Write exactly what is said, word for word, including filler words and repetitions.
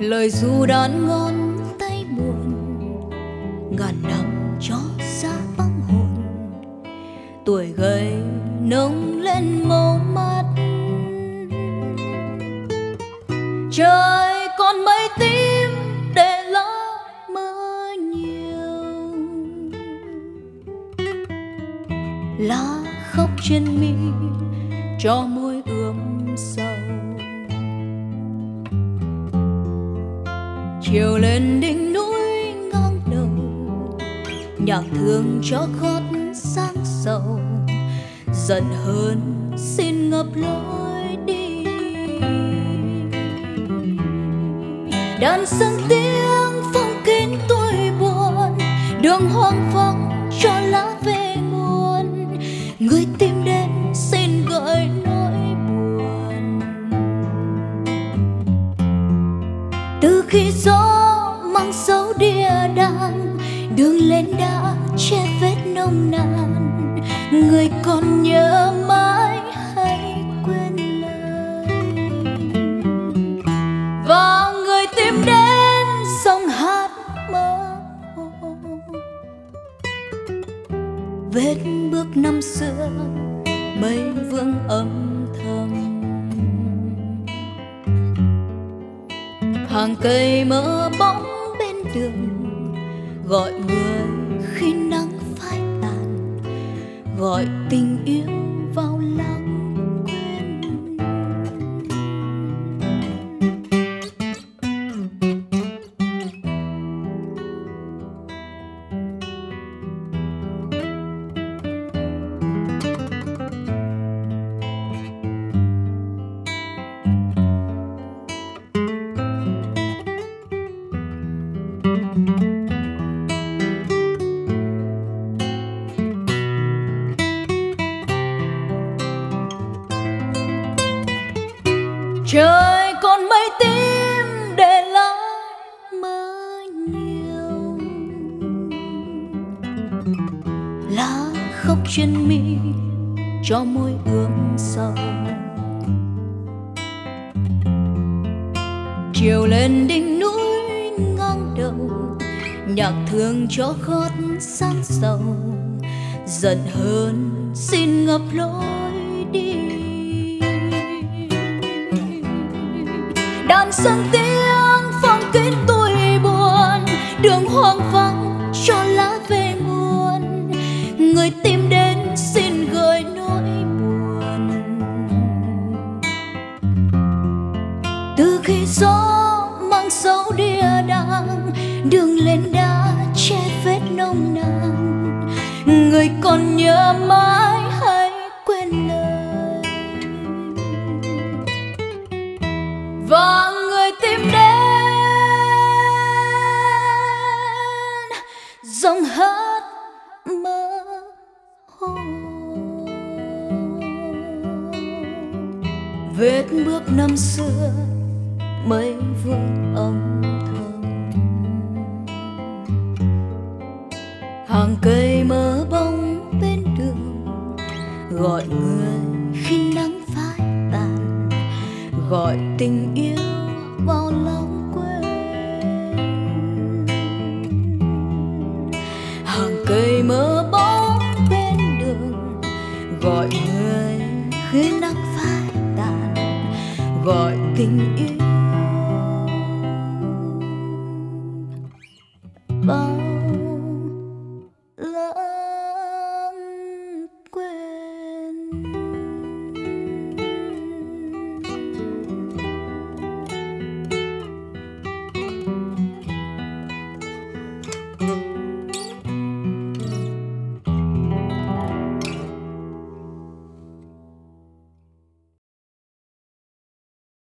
lời ru đàn ngón tay buồn, ngàn năm cho xa vắng hồn. Tuổi gầy nông lên màu mắt, trời còn mây tím để lá mơ nhiều. Lá khóc trên mi cho môi ươm sầu. Chiều lên đỉnh núi ngang đầu, nhạc thương cho gót sáng sầu. Giận hơn xin ngập lối đi, đàn sân tiếng phong kín tuổi buồn. Đường hoang vắng cho lá về nguồn, người tìm đến xin gợi nỗi buồn. Từ khi gió mang dấu địa đàng, đường lên đã che vết nồng nàn. Người còn nhớ mãi hay quên lời, và người tìm đến dòng hát mơ hồ. Vết bước năm xưa mây vương âm thầm, hàng cây mơ bóng bên đường gọi người khi nắng phai tàn, gọi tình yêu vào lãng quên. Trời còn mây tím để lá mơ nhiều. Lá khóc trên mi cho môi ươm sầu. Chiều lên đỉnh núi ngang đầu, nhạc thương cho gót sáng sầu. Giận hơn xin ngập lối đi, đàn sân tiếng phong kín tuổi buồn. Đường hoang vắng cho lá về nguồn, người tìm đến xin gợi nỗi buồn. Từ khi gió mang dấu địa đàng, đường lên đã che vết nồng nàn. Người còn nhớ mãi hay quên lời, và người tìm đến dòng hát mơ hồ. Vết bước năm xưa mây vương âm thầm, hàng cây mơ bóng bên đường gọi người khi nắng phai tàn, gọi tình yêu vào lòng quên. Hàng cây mơ bóng bên đường gọi người khi nắng phai tàn, gọi tình yêu